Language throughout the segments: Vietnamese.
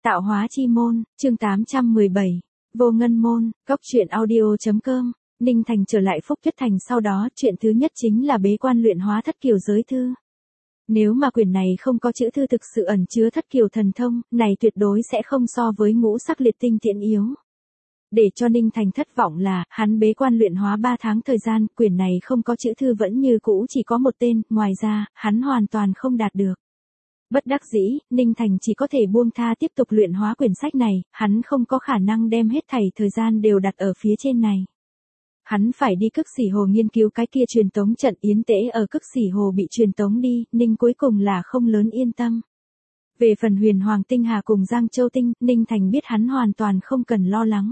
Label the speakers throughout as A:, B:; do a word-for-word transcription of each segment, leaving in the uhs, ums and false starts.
A: Tạo hóa chi môn, chương tám trăm mười bảy. Vô ngân môn, góc truyện audio.com. Ninh Thành trở lại Phúc Tuyết Thành sau đó, chuyện thứ nhất chính là bế quan luyện hóa thất kiều giới thư. Nếu mà quyển này không có chữ thư thực sự ẩn chứa thất kiều thần thông, này tuyệt đối sẽ không so với ngũ sắc liệt tinh tiễn yếu. Để cho Ninh Thành thất vọng là, hắn bế quan luyện hóa ba tháng thời gian, quyển này không có chữ thư vẫn như cũ chỉ có một tên, ngoài ra, hắn hoàn toàn không đạt được. Bất đắc dĩ, Ninh Thành chỉ có thể buông tha tiếp tục luyện hóa quyển sách này, hắn không có khả năng đem hết thảy thời gian đều đặt ở phía trên này. Hắn phải đi Cực Xỉ Hồ nghiên cứu cái kia truyền tống trận yến tễ ở Cực Xỉ Hồ bị truyền tống đi, Ninh cuối cùng là không lớn yên tâm. Về phần Huyền Hoàng Tinh Hà cùng Giang Châu Tinh, Ninh Thành biết hắn hoàn toàn không cần lo lắng.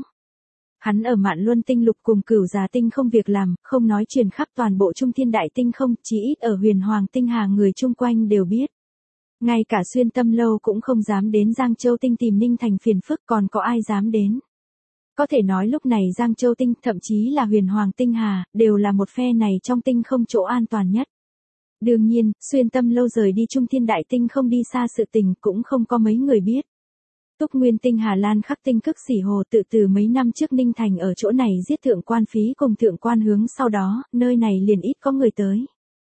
A: Hắn ở Mạn Luân Tinh Lục cùng Cửu Già Tinh không việc làm, không nói truyền khắp toàn bộ Trung Thiên Đại Tinh không, chỉ ít ở Huyền Hoàng Tinh Hà người chung quanh đều biết. Ngay cả Xuyên Tâm Lâu cũng không dám đến Giang Châu Tinh tìm Ninh Thành phiền phức, còn có ai dám đến. Có thể nói lúc này Giang Châu Tinh, thậm chí là Huyền Hoàng Tinh Hà, đều là một phe này trong tinh không chỗ an toàn nhất. Đương nhiên, Xuyên Tâm Lâu rời đi Trung Thiên Đại Tinh không đi xa sự tình cũng không có mấy người biết. Túc Nguyên Tinh Hà Lan Khắc Tinh Cực Xỉ Hồ tự từ mấy năm trước Ninh Thành ở chỗ này giết thượng quan phí cùng thượng quan hướng sau đó, nơi này liền ít có người tới.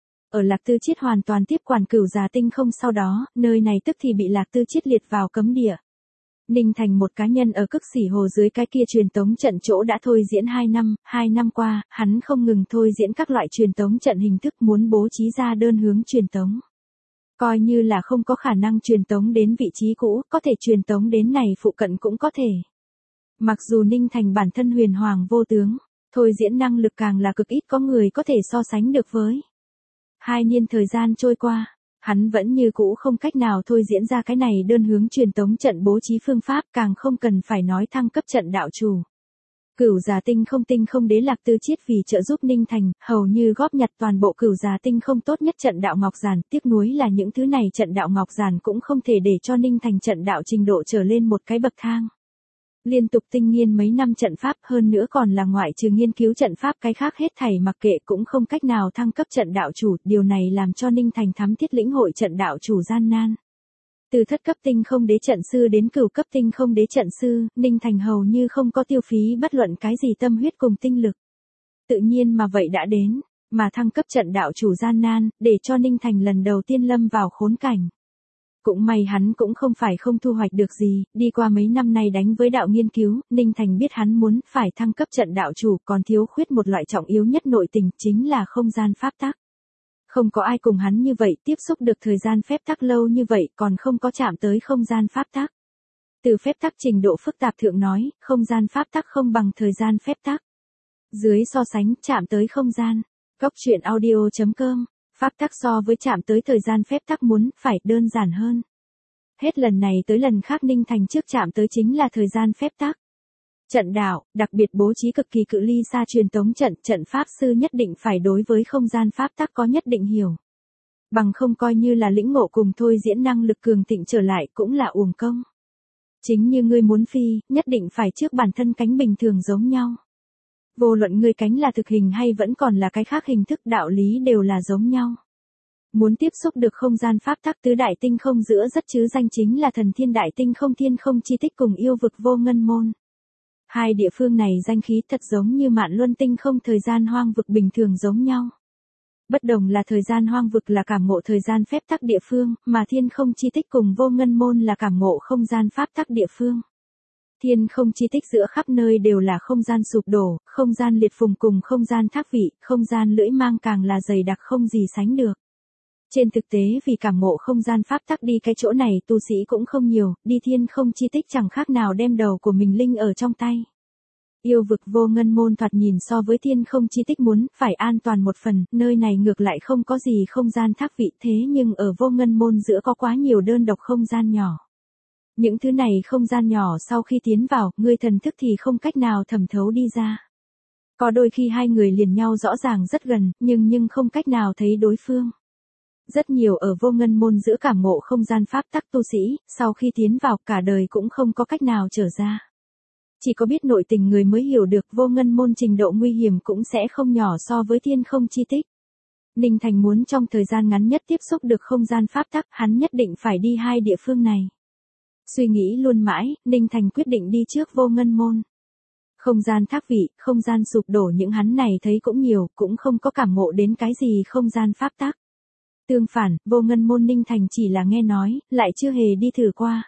A: Ở Lạc Tư Chiết hoàn toàn tiếp quản Cửu Già Tinh không sau đó, nơi này tức thì bị Lạc Tư Chiết liệt vào cấm địa. Ninh Thành một cá nhân ở Cực Xỉ Hồ dưới cái kia truyền tống trận chỗ đã thôi diễn hai năm, hai năm qua, hắn không ngừng thôi diễn các loại truyền tống trận hình thức muốn bố trí ra đơn hướng truyền tống. Coi như là không có khả năng truyền tống đến vị trí cũ, có thể truyền tống đến này phụ cận cũng có thể. Mặc dù Ninh Thành bản thân huyền hoàng vô tướng, thôi diễn năng lực càng là cực ít có người có thể so sánh được với. Hai niên thời gian trôi qua, hắn vẫn như cũ không cách nào thôi diễn ra cái này đơn hướng truyền tống trận bố trí phương pháp, càng không cần phải nói thăng cấp trận đạo chủ. Cửu Già Tinh không tinh không đế Lạc Tư Chiết vì trợ giúp Ninh Thành, hầu như góp nhặt toàn bộ Cửu Già Tinh không tốt nhất trận đạo ngọc giản, tiếc nuối là những thứ này trận đạo ngọc giản cũng không thể để cho Ninh Thành trận đạo trình độ trở lên một cái bậc thang. Liên tục tinh nghiên mấy năm trận pháp, hơn nữa còn là ngoại trừ nghiên cứu trận pháp cái khác hết thảy mặc kệ cũng không cách nào thăng cấp trận đạo chủ, điều này làm cho Ninh Thành thắm thiết lĩnh hội trận đạo chủ gian nan. Từ thất cấp tinh không đế trận sư đến cửu cấp tinh không đế trận sư, Ninh Thành hầu như không có tiêu phí bất luận cái gì tâm huyết cùng tinh lực. Tự nhiên mà vậy đã đến, mà thăng cấp trận đạo chủ gian nan, để cho Ninh Thành lần đầu tiên lâm vào khốn cảnh. Cũng may hắn cũng không phải không thu hoạch được gì, đi qua mấy năm nay đánh với đạo nghiên cứu, Ninh Thành biết hắn muốn phải thăng cấp trận đạo chủ còn thiếu khuyết một loại trọng yếu nhất nội tình chính là không gian pháp tắc. Không có ai cùng hắn như vậy tiếp xúc được thời gian phép tắc lâu như vậy còn không có chạm tới không gian pháp tắc. Từ phép tắc trình độ phức tạp thượng nói, không gian pháp tắc không bằng thời gian phép tắc. Dưới so sánh chạm tới không gian, góc truyện audio.com. Pháp tắc so với chạm tới thời gian phép tắc muốn phải đơn giản hơn. Hết lần này tới lần khác Ninh Thành trước chạm tới chính là thời gian phép tắc. Trận đạo, đặc biệt bố trí cực kỳ cự ly xa truyền tống trận, trận pháp sư nhất định phải đối với không gian pháp tắc có nhất định hiểu. Bằng không coi như là lĩnh ngộ cùng thôi diễn năng lực cường thịnh trở lại cũng là uổng công. Chính như ngươi muốn phi, nhất định phải trước bản thân cánh bình thường giống nhau. Vô luận ngươi cánh là thực hình hay vẫn còn là cái khác hình thức đạo lý đều là giống nhau. Muốn tiếp xúc được không gian pháp tắc tứ đại tinh không giữa rất chứ danh chính là thần thiên đại tinh không thiên không chi tích cùng yêu vực vô ngân môn. Hai địa phương này danh khí thật giống như Mạn Luân Tinh không thời gian hoang vực bình thường giống nhau. Bất đồng là thời gian hoang vực là cảm ngộ thời gian phép tắc địa phương, mà thiên không chi tích cùng vô ngân môn là cảm ngộ không gian pháp tắc địa phương. Thiên không chi tích giữa khắp nơi đều là không gian sụp đổ, không gian liệt phùng cùng không gian thác vị, không gian lưỡi mang càng là dày đặc không gì sánh được. Trên thực tế vì cảm ngộ không gian pháp tắc đi cái chỗ này tu sĩ cũng không nhiều, đi thiên không chi tích chẳng khác nào đem đầu của mình linh ở trong tay. Yêu vực vô ngân môn thoạt nhìn so với thiên không chi tích muốn phải an toàn một phần, nơi này ngược lại không có gì không gian thác vị thế nhưng ở vô ngân môn giữa có quá nhiều đơn độc không gian nhỏ. Những thứ này không gian nhỏ sau khi tiến vào, ngươi thần thức thì không cách nào thẩm thấu đi ra. Có đôi khi hai người liền nhau rõ ràng rất gần, nhưng nhưng không cách nào thấy đối phương. Rất nhiều ở vô ngân môn giữa cảm ngộ không gian pháp tắc tu sĩ, sau khi tiến vào cả đời cũng không có cách nào trở ra. Chỉ có biết nội tình người mới hiểu được vô ngân môn trình độ nguy hiểm cũng sẽ không nhỏ so với thiên không chi tích. Ninh Thành muốn trong thời gian ngắn nhất tiếp xúc được không gian pháp tắc, hắn nhất định phải đi hai địa phương này. Suy nghĩ luôn mãi, Ninh Thành quyết định đi trước Vô Ngân Môn. Không gian thác vị, không gian sụp đổ những hắn này thấy cũng nhiều, cũng không có cảm ngộ đến cái gì không gian pháp tắc. Tương phản, Vô Ngân Môn Ninh Thành chỉ là nghe nói, lại chưa hề đi thử qua.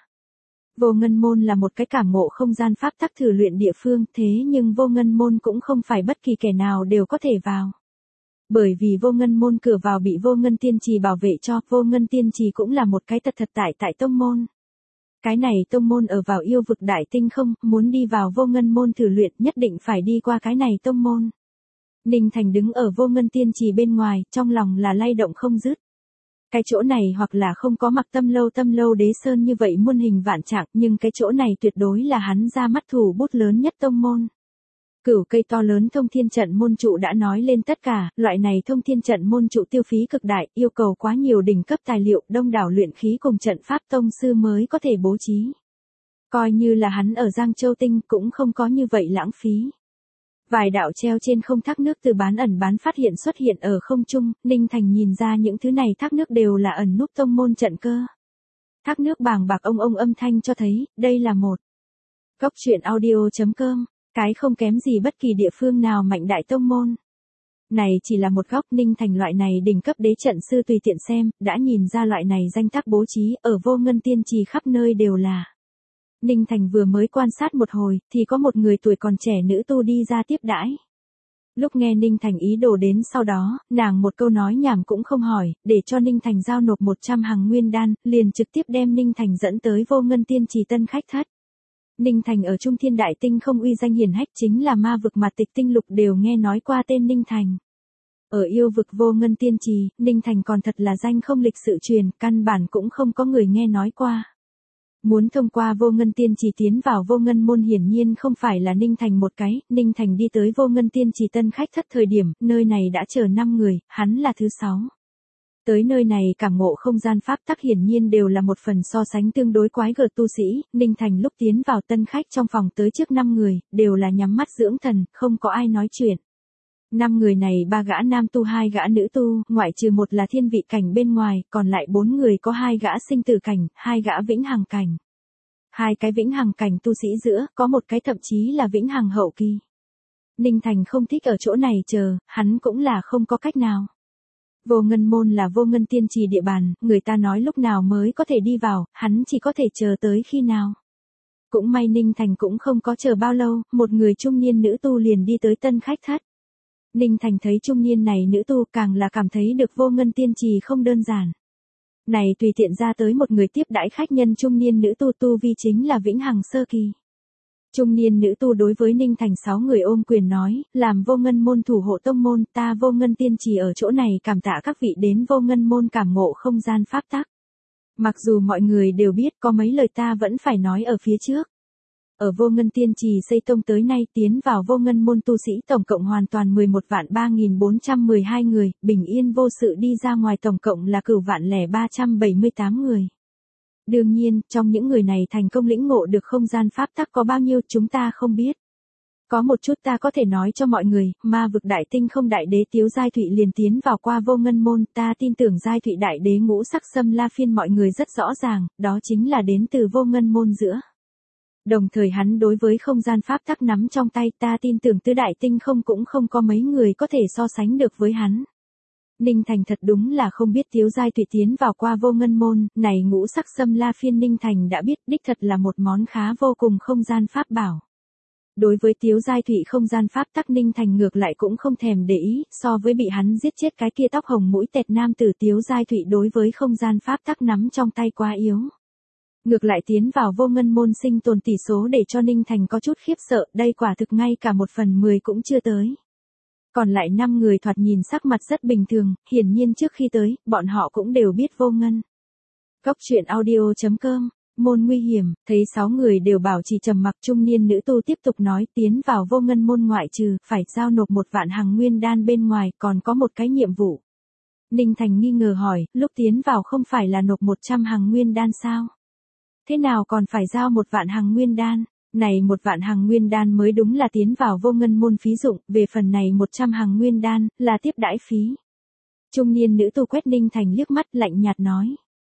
A: Vô Ngân Môn là một cái cảm ngộ không gian pháp tắc thử luyện địa phương, thế nhưng Vô Ngân Môn cũng không phải bất kỳ kẻ nào đều có thể vào. Bởi vì Vô Ngân Môn cửa vào bị Vô Ngân Tiên Trì bảo vệ cho, Vô Ngân Tiên Trì cũng là một cái thật thật tại tại tông môn. Cái này tông môn ở vào yêu vực đại tinh không, muốn đi vào Vô Ngân Môn thử luyện nhất định phải đi qua cái này tông môn. Ninh Thành đứng ở Vô Ngân Tiên Trì bên ngoài, trong lòng là lay động không dứt. Cái chỗ này hoặc là không có Mặc Tâm Lâu Tâm Lâu Đế Sơn như vậy muôn hình vạn trạng, nhưng cái chỗ này tuyệt đối là hắn ra mắt thủ bút lớn nhất tông môn. Cửu cây to lớn thông thiên trận môn trụ đã nói lên tất cả, loại này thông thiên trận môn trụ tiêu phí cực đại, yêu cầu quá nhiều đỉnh cấp tài liệu, đông đảo luyện khí cùng trận pháp tông sư mới có thể bố trí. Coi như là hắn ở Giang Châu Tinh cũng không có như vậy lãng phí. Vài đạo treo trên không thác nước từ bán ẩn bán phát hiện xuất hiện ở không trung, Ninh Thành nhìn ra những thứ này thác nước đều là ẩn núp tông môn trận cơ. Thác nước bàng bạc ông ông âm thanh cho thấy, đây là một. Góc truyện audio chấm com, cái không kém gì bất kỳ địa phương nào mạnh đại tông môn. Này chỉ là một góc, Ninh Thành loại này đỉnh cấp đế trận sư tùy tiện xem, đã nhìn ra loại này danh tác bố trí ở Vô Ngân Tiên Trì khắp nơi đều là. Ninh Thành vừa mới quan sát một hồi, thì có một người tuổi còn trẻ nữ tu đi ra tiếp đãi. Lúc nghe Ninh Thành ý đồ đến sau đó, nàng một câu nói nhảm cũng không hỏi, để cho Ninh Thành giao nộp một trăm hằng nguyên đan, liền trực tiếp đem Ninh Thành dẫn tới Vô Ngân Tiên Trì tân khách thất. Ninh Thành ở Trung Thiên Đại Tinh không uy danh hiển hách, chính là ma vực mà Tịch Tinh Lục đều nghe nói qua tên Ninh Thành. Ở yêu vực Vô Ngân Tiên Trì, Ninh Thành còn thật là danh không lịch sự truyền, căn bản cũng không có người nghe nói qua. Muốn thông qua Vô Ngân Tiên Trì tiến vào Vô Ngân Môn hiển nhiên không phải là Ninh Thành một cái, Ninh Thành đi tới Vô Ngân Tiên Trì tân khách thất thời điểm, nơi này đã chờ năm người, hắn là thứ sáu. Tới nơi này cảm ngộ không gian pháp tắc hiển nhiên đều là một phần so sánh tương đối quái gở tu sĩ, Ninh Thành lúc tiến vào tân khách trong phòng tới trước năm người, đều là nhắm mắt dưỡng thần, không có ai nói chuyện. Năm người này ba gã nam tu hai gã nữ tu, ngoại trừ một là thiên vị cảnh bên ngoài, còn lại bốn người có hai gã sinh tử cảnh, hai gã vĩnh hằng cảnh. Hai cái vĩnh hằng cảnh tu sĩ giữa, có một cái thậm chí là vĩnh hằng hậu kỳ. Ninh Thành không thích ở chỗ này chờ, hắn cũng là không có cách nào. Vô Ngân Môn là Vô Ngân Tiên Trì địa bàn, người ta nói lúc nào mới có thể đi vào, hắn chỉ có thể chờ tới khi nào. Cũng may Ninh Thành cũng không có chờ bao lâu, một người trung niên nữ tu liền đi tới tân khách thất. Ninh Thành thấy trung niên này nữ tu càng là cảm thấy được Vô Ngân Tiên Trì không đơn giản. Này tùy tiện ra tới một người tiếp đãi khách nhân trung niên nữ tu tu vi chính là vĩnh hằng sơ kỳ. Trung niên nữ tu đối với Ninh Thành sáu người ôm quyền nói, làm Vô Ngân Môn thủ hộ tông môn, ta Vô Ngân Tiên Trì ở chỗ này cảm tạ các vị đến Vô Ngân Môn cảm ngộ không gian pháp tắc. Mặc dù mọi người đều biết có mấy lời ta vẫn phải nói ở phía trước. Ở Vô Ngân Tiên Trì xây tông tới nay tiến vào Vô Ngân Môn tu sĩ tổng cộng hoàn toàn mười một vạn ba nghìn bốn trăm mười hai người, bình yên vô sự đi ra ngoài tổng cộng là cửu vạn lẻ ba trăm bảy mươi tám người. Đương nhiên, trong những người này thành công lĩnh ngộ được không gian pháp tắc có bao nhiêu chúng ta không biết. Có một chút ta có thể nói cho mọi người, ma vực đại tinh không đại đế Tiếu Giai Thụy liền tiến vào qua Vô Ngân Môn, ta tin tưởng Giai Thụy đại đế ngũ sắc xâm la phiên mọi người rất rõ ràng, đó chính là đến từ Vô Ngân Môn giữa. Đồng thời hắn đối với không gian pháp tắc nắm trong tay, ta tin tưởng tứ đại tinh không cũng không có mấy người có thể so sánh được với hắn. Ninh Thành thật đúng là không biết Tiếu Giai Thụy tiến vào qua Vô Ngân Môn, này ngũ sắc xâm la phiên Ninh Thành đã biết đích thật là một món khá vô cùng không gian pháp bảo. Đối với Tiếu Giai Thụy không gian pháp tắc Ninh Thành ngược lại cũng không thèm để ý, so với bị hắn giết chết cái kia tóc hồng mũi tẹt nam tử Tiếu Giai Thụy đối với không gian pháp tắc nắm trong tay quá yếu. Ngược lại tiến vào Vô Ngân Môn sinh tồn tỷ số để cho Ninh Thành có chút khiếp sợ, đây quả thực ngay cả một phần mười cũng chưa tới. Còn lại năm người thoạt nhìn sắc mặt rất bình thường, hiển nhiên trước khi tới, bọn họ cũng đều biết Vô Ngân. Góc truyện audio chấm com, môn nguy hiểm, thấy sáu người đều bảo trì trầm mặc, trung niên nữ tu tiếp tục nói tiến vào Vô Ngân Môn ngoại trừ, phải giao nộp một vạn hằng nguyên đan bên ngoài, còn có một cái nhiệm vụ. Ninh Thành nghi ngờ hỏi, lúc tiến vào không phải là nộp một trăm hằng nguyên đan sao? Thế nào còn phải giao một vạn hằng nguyên đan? Này một vạn hằng nguyên đan mới đúng là tiến vào Vô Ngân Môn phí dụng, về phần này một trăm hằng nguyên đan, là tiếp đãi phí. Trung niên nữ tu quét Ninh Thành liếc mắt lạnh nhạt nói.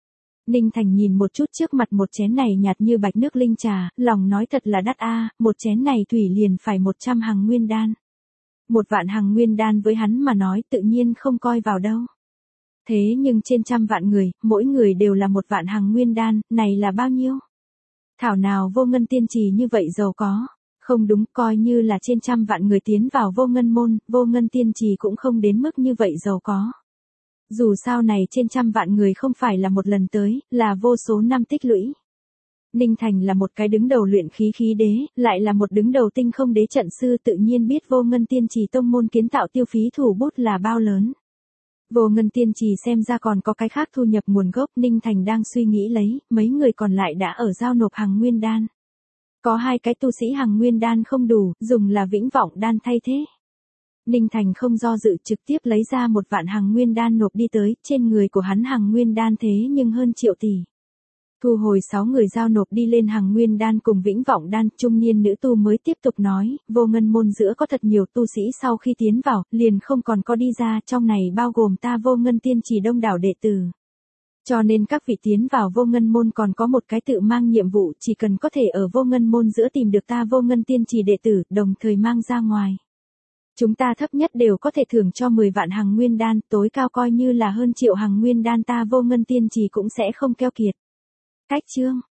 A: Ninh Thành nhìn một chút trước mặt một chén này nhạt như bạch nước linh trà, lòng nói thật là đắt a, một chén này thủy liền phải một trăm hằng nguyên đan. Một vạn hằng nguyên đan với hắn mà nói tự nhiên không coi vào đâu. Thế nhưng trên trăm vạn người, mỗi người đều là một vạn hằng nguyên đan, này là bao nhiêu? Thảo nào Vô Ngân Tiên Trì như vậy giàu có. Không đúng, coi như là trên trăm vạn người tiến vào Vô Ngân môn, Vô Ngân Tiên Trì cũng không đến mức như vậy giàu có. Dù sao này trên trăm vạn người không phải là một lần tới, là vô số năm tích lũy. Ninh Thành là một cái đứng đầu luyện khí khí đế, lại là một đứng đầu tinh không đế trận sư, tự nhiên biết Vô Ngân Tiên Trì tông môn kiến tạo tiêu phí thủ bút là bao lớn. Vô Ngân Tiên Trì xem ra còn có cái khác thu nhập nguồn gốc, Ninh Thành đang suy nghĩ lấy, mấy người còn lại đã ở giao nộp hằng nguyên đan. Có hai cái tu sĩ hằng nguyên đan không đủ, dùng là vĩnh vọng đan thay thế. Ninh Thành không do dự trực tiếp lấy ra một vạn hằng nguyên đan nộp đi tới, trên người của hắn hằng nguyên đan thế nhưng hơn triệu tỷ. Thu hồi sáu người giao nộp đi lên hằng nguyên đan cùng vĩnh vọng đan, trung niên nữ tu mới tiếp tục nói, Vô Ngân môn giữa có thật nhiều tu sĩ sau khi tiến vào, liền không còn có đi ra, trong này bao gồm ta Vô Ngân Tiên Trì đông đảo đệ tử. Cho nên các vị tiến vào Vô Ngân môn còn có một cái tự mang nhiệm vụ, chỉ cần có thể ở Vô Ngân môn giữa tìm được ta Vô Ngân Tiên Trì đệ tử, đồng thời mang ra ngoài. Chúng ta thấp nhất đều có thể thưởng cho mười vạn hằng nguyên đan, tối cao coi như là hơn triệu hằng nguyên đan ta Vô Ngân Tiên Trì cũng sẽ không keo kiệt. Cách chương